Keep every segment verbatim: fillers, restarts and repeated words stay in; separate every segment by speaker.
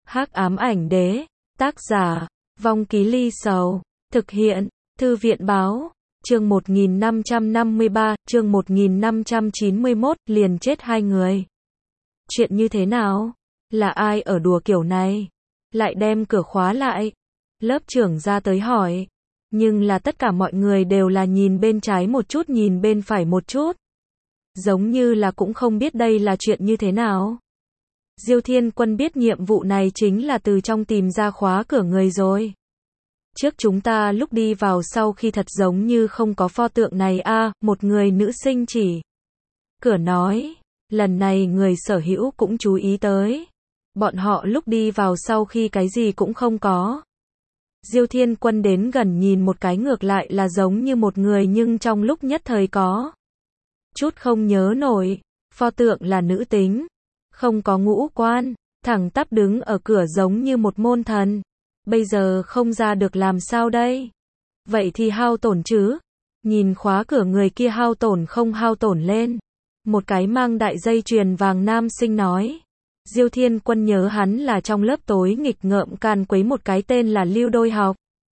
Speaker 1: Hắc ám ảnh đế, tác giả, Vong Ký Ly Sầu, thực hiện, Thư viện báo, chương một nghìn năm trăm năm mươi ba, chương một nghìn năm trăm chín mươi mốt, liền chết hai người. Chuyện như thế nào? Là ai ở đùa kiểu này? Lại đem cửa khóa lại. Lớp trưởng ra tới hỏi. Nhưng là tất cả mọi người đều là nhìn bên trái một chút nhìn bên phải một chút. Giống như là cũng không biết đây là chuyện như thế nào. Diêu Thiên Quân biết nhiệm vụ này chính là từ trong tìm ra khóa cửa người rồi. Trước chúng ta lúc đi vào sau khi thật giống như không có pho tượng này a, à, một người nữ sinh chỉ. Cửa nói, lần này người sở hữu cũng chú ý tới. Bọn họ lúc đi vào sau khi cái gì cũng không có. Diêu Thiên Quân đến gần nhìn một cái ngược lại là giống như một người nhưng trong lúc nhất thời có chút không nhớ nổi, pho tượng là nữ tính, không có ngũ quan, thẳng tắp đứng ở cửa giống như một môn thần. Bây giờ không ra được làm sao đây? Vậy thì hao tổn chứ? Nhìn khóa cửa người kia hao tổn không hao tổn lên. Một cái mang đại dây chuyền vàng nam sinh nói. Diêu Thiên Quân nhớ hắn là trong lớp tối nghịch ngợm can quấy một cái tên là Lưu Đôi Học.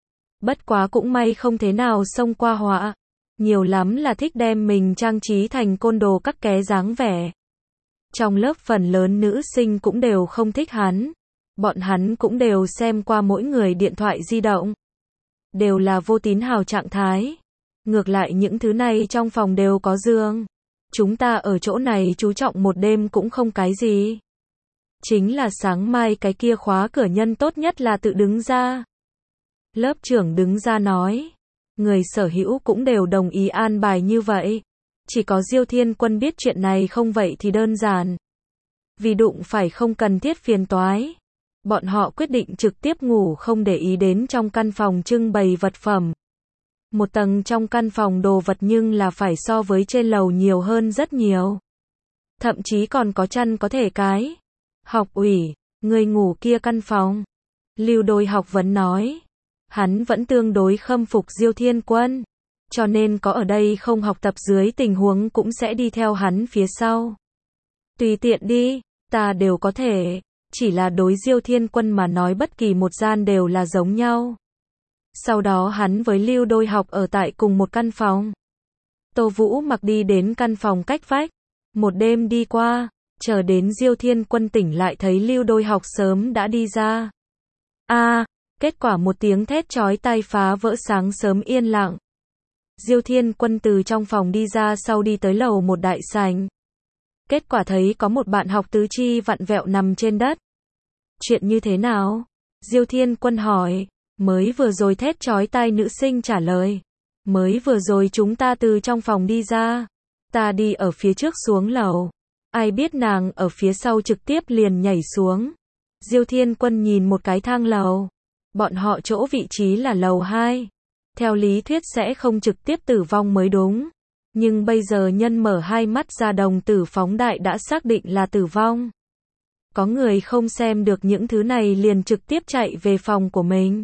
Speaker 1: Bất quá cũng may không thế nào xông qua họa. Nhiều lắm là thích đem mình trang trí thành côn đồ các ké dáng vẻ. Trong lớp phần lớn nữ sinh cũng đều không thích hắn. Bọn hắn cũng đều xem qua mỗi người điện thoại di động. Đều là vô tín hào trạng thái. Ngược lại những thứ này trong phòng đều có giường. Chúng ta ở chỗ này chú trọng một đêm cũng không cái gì. Chính là sáng mai cái kia khóa cửa nhân tốt nhất là tự đứng ra. Lớp trưởng đứng ra nói. Người sở hữu cũng đều đồng ý an bài như vậy. Chỉ có Diêu Thiên Quân biết chuyện này không vậy thì đơn giản. Vì đụng phải không cần thiết phiền toái. Bọn họ quyết định trực tiếp ngủ không để ý đến trong căn phòng trưng bày vật phẩm. Một tầng trong căn phòng đồ vật nhưng là phải so với trên lầu nhiều hơn rất nhiều. Thậm chí còn có chăn có thể cái. Học ủy, người ngủ kia căn phòng. Lưu Đôi Học vẫn nói. Hắn vẫn tương đối khâm phục Diêu Thiên Quân. Cho nên có ở đây không học tập dưới tình huống cũng sẽ đi theo hắn phía sau. Tùy tiện đi, ta đều có thể. Chỉ là đối Diêu Thiên Quân mà nói bất kỳ một gian đều là giống nhau. Sau đó hắn với Lưu Đôi Học ở tại cùng một căn phòng. Tô Vũ mặc đi đến căn phòng cách vách. Một đêm đi qua, chờ đến Diêu Thiên Quân tỉnh lại thấy Lưu Đôi Học sớm đã đi ra. A, à, kết quả một tiếng thét chói tai phá vỡ sáng sớm yên lặng. Diêu Thiên Quân từ trong phòng đi ra sau đi tới lầu một đại sảnh. Kết quả thấy có một bạn học tứ chi vặn vẹo nằm trên đất. Chuyện như thế nào? Diêu Thiên Quân hỏi. Mới vừa rồi thét chói tai nữ sinh trả lời. Mới vừa rồi chúng ta từ trong phòng đi ra. Ta đi ở phía trước xuống lầu. Ai biết nàng ở phía sau trực tiếp liền nhảy xuống. Diêu Thiên Quân nhìn một cái thang lầu. Bọn họ chỗ vị trí là lầu hai. Theo lý thuyết sẽ không trực tiếp tử vong mới đúng. Nhưng bây giờ nhân mở hai mắt ra đồng tử phóng đại đã xác định là tử vong. Có người không xem được những thứ này liền trực tiếp chạy về phòng của mình.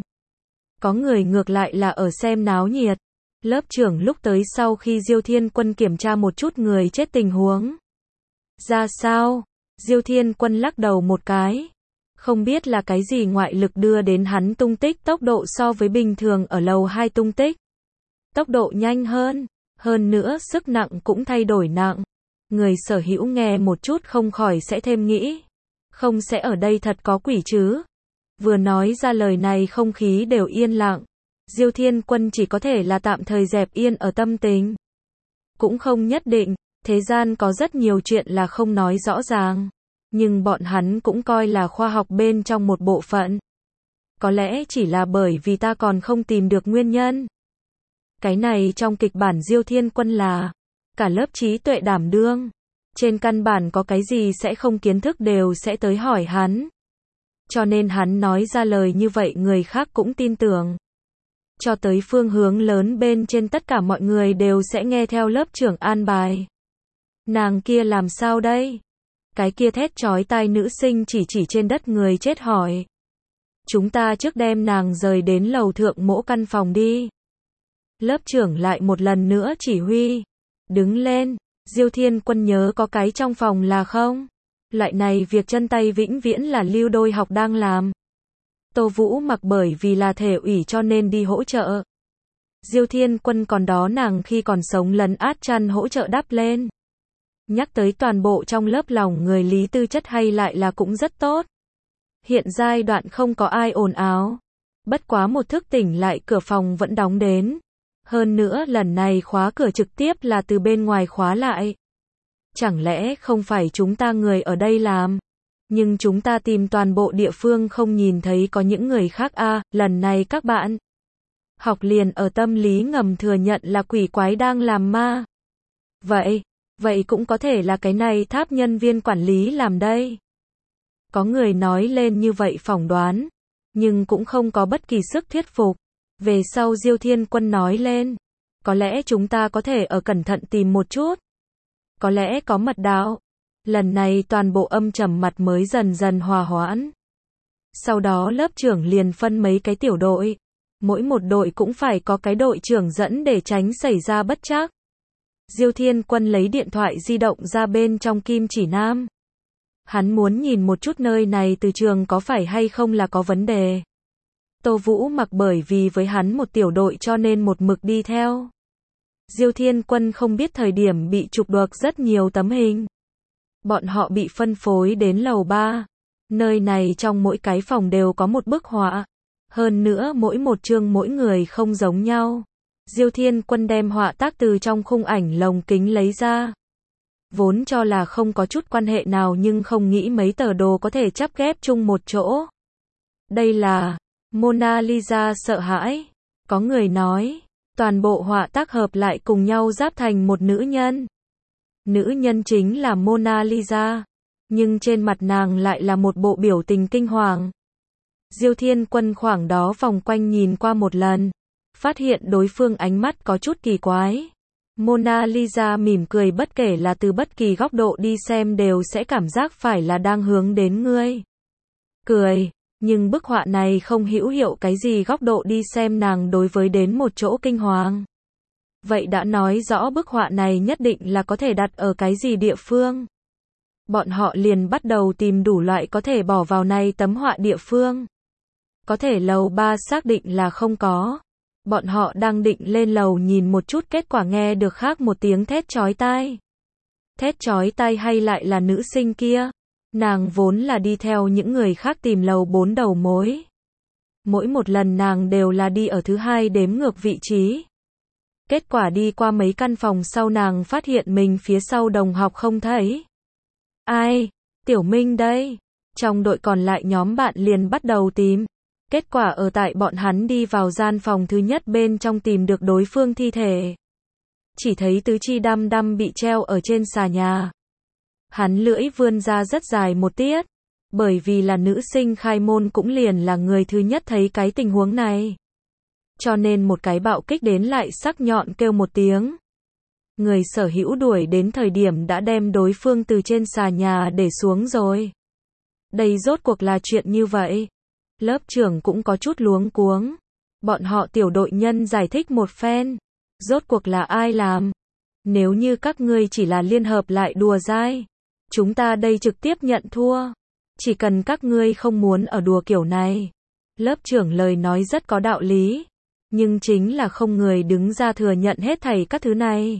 Speaker 1: Có người ngược lại là ở xem náo nhiệt. Lớp trưởng lúc tới sau khi Diêu Thiên Quân kiểm tra một chút người chết tình huống. Ra sao? Diêu Thiên Quân lắc đầu một cái. Không biết là cái gì ngoại lực đưa đến hắn tung tích tốc độ so với bình thường ở lầu hai tung tích. Tốc độ nhanh hơn. Hơn nữa sức nặng cũng thay đổi nặng. Người sở hữu nghe một chút không khỏi sẽ thêm nghĩ. Không sẽ ở đây thật có quỷ chứ. Vừa nói ra lời này không khí đều yên lặng. Diêu Thiên Quân chỉ có thể là tạm thời dẹp yên ở tâm tình. Cũng không nhất định, thế gian có rất nhiều chuyện là không nói rõ ràng. Nhưng bọn hắn cũng coi là khoa học bên trong một bộ phận. Có lẽ chỉ là bởi vì ta còn không tìm được nguyên nhân. Cái này trong kịch bản Diêu Thiên Quân là cả lớp trí tuệ đảm đương. Trên căn bản có cái gì sẽ không kiến thức đều sẽ tới hỏi hắn. Cho nên hắn nói ra lời như vậy người khác cũng tin tưởng. Cho tới phương hướng lớn bên trên tất cả mọi người đều sẽ nghe theo lớp trưởng an bài. Nàng kia làm sao đây? Cái kia thét chói tai nữ sinh chỉ chỉ trên đất người chết hỏi. Chúng ta trước đem nàng rời đến lầu thượng mỗi căn phòng đi. Lớp trưởng lại một lần nữa chỉ huy. Đứng lên. Diêu Thiên Quân nhớ có cái trong phòng là không? Loại này việc chân tay vĩnh viễn là Lưu Đôi học đang làm. Tô Vũ Mặc bởi vì là thể ủy cho nên đi hỗ trợ. Diêu Thiên Quân còn đó nàng khi còn sống lấn át chăn hỗ trợ đắp lên. Nhắc tới toàn bộ trong lớp lòng người Lý tư chất hay lại là cũng rất tốt. Hiện giai đoạn không có ai ồn ào. Bất quá một thức tỉnh lại cửa phòng vẫn đóng đến. Hơn nữa lần này khóa cửa trực tiếp là từ bên ngoài khóa lại. Chẳng lẽ không phải chúng ta người ở đây làm? Nhưng chúng ta tìm toàn bộ địa phương không nhìn thấy có những người khác a à, lần này các bạn. Học liền ở tâm lý ngầm thừa nhận là quỷ quái đang làm ma. Vậy, vậy cũng có thể là cái này tháp nhân viên quản lý làm đây. Có người nói lên như vậy phỏng đoán, nhưng cũng không có bất kỳ sức thuyết phục. Về sau Diêu Thiên Quân nói lên, có lẽ chúng ta có thể ở cẩn thận tìm một chút. Có lẽ có mật đạo. Lần này toàn bộ âm trầm mặt mới dần dần hòa hoãn. Sau đó lớp trưởng liền phân mấy cái tiểu đội. Mỗi một đội cũng phải có cái đội trưởng dẫn để tránh xảy ra bất trắc. Diêu Thiên Quân lấy điện thoại di động ra bên trong kim chỉ nam. Hắn muốn nhìn một chút nơi này từ trường có phải hay không là có vấn đề. Tô Vũ Mặc bởi vì với hắn một tiểu đội cho nên một mực đi theo. Diêu Thiên Quân không biết thời điểm bị chụp được rất nhiều tấm hình. Bọn họ bị phân phối đến lầu ba. Nơi này trong mỗi cái phòng đều có một bức họa. Hơn nữa mỗi một chương mỗi người không giống nhau. Diêu Thiên Quân đem họa tác từ trong khung ảnh lồng kính lấy ra. Vốn cho là không có chút quan hệ nào nhưng không nghĩ mấy tờ đồ có thể chắp ghép chung một chỗ. Đây là Mona Lisa sợ hãi. Có người nói, toàn bộ họa tác hợp lại cùng nhau giáp thành một nữ nhân. Nữ nhân chính là Mona Lisa, nhưng trên mặt nàng lại là một bộ biểu tình kinh hoàng. Diêu Thiên Quân khoảng đó vòng quanh nhìn qua một lần, phát hiện đối phương ánh mắt có chút kỳ quái. Mona Lisa mỉm cười bất kể là từ bất kỳ góc độ đi xem đều sẽ cảm giác phải là đang hướng đến ngươi. Cười, nhưng bức họa này không hữu hiệu cái gì góc độ đi xem nàng đối với đến một chỗ kinh hoàng. Vậy đã nói rõ bức họa này nhất định là có thể đặt ở cái gì địa phương. Bọn họ liền bắt đầu tìm đủ loại có thể bỏ vào này tấm họa địa phương. Có thể lầu ba xác định là không có. Bọn họ đang định lên lầu nhìn một chút kết quả nghe được khác một tiếng thét chói tai. Thét chói tai hay lại là nữ sinh kia. Nàng vốn là đi theo những người khác tìm lầu bốn đầu mối. Mỗi một lần nàng đều là đi ở thứ hai đếm ngược vị trí. Kết quả đi qua mấy căn phòng sau nàng phát hiện mình phía sau đồng học không thấy. Ai? Tiểu Minh đây. Trong đội còn lại nhóm bạn liền bắt đầu tìm. Kết quả ở tại bọn hắn đi vào gian phòng thứ nhất bên trong tìm được đối phương thi thể. Chỉ thấy tứ chi đăm đăm bị treo ở trên xà nhà. Hắn lưỡi vươn ra rất dài một tiết. Bởi vì là nữ sinh khai môn cũng liền là người thứ nhất thấy cái tình huống này. Cho nên một cái bạo kích đến lại sắc nhọn kêu một tiếng. Người sở hữu đuổi đến thời điểm đã đem đối phương từ trên xà nhà để xuống rồi. Đây rốt cuộc là chuyện như vậy. Lớp trưởng cũng có chút luống cuống. Bọn họ tiểu đội nhân giải thích một phen. Rốt cuộc là ai làm? Nếu như các ngươi chỉ là liên hợp lại đùa dai, chúng ta đây trực tiếp nhận thua. Chỉ cần các ngươi không muốn ở đùa kiểu này. Lớp trưởng lời nói rất có đạo lý. Nhưng chính là không người đứng ra thừa nhận hết thảy các thứ này.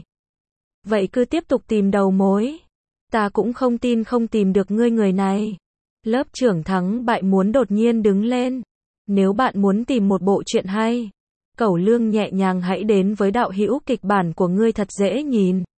Speaker 1: Vậy cứ tiếp tục tìm đầu mối. Ta cũng không tin không tìm được ngươi người này. Lớp trưởng thắng bại muốn đột nhiên đứng lên. Nếu bạn muốn tìm một bộ truyện hay, Cẩu Lương nhẹ nhàng hãy đến với đạo hữu kịch bản của ngươi thật dễ nhìn.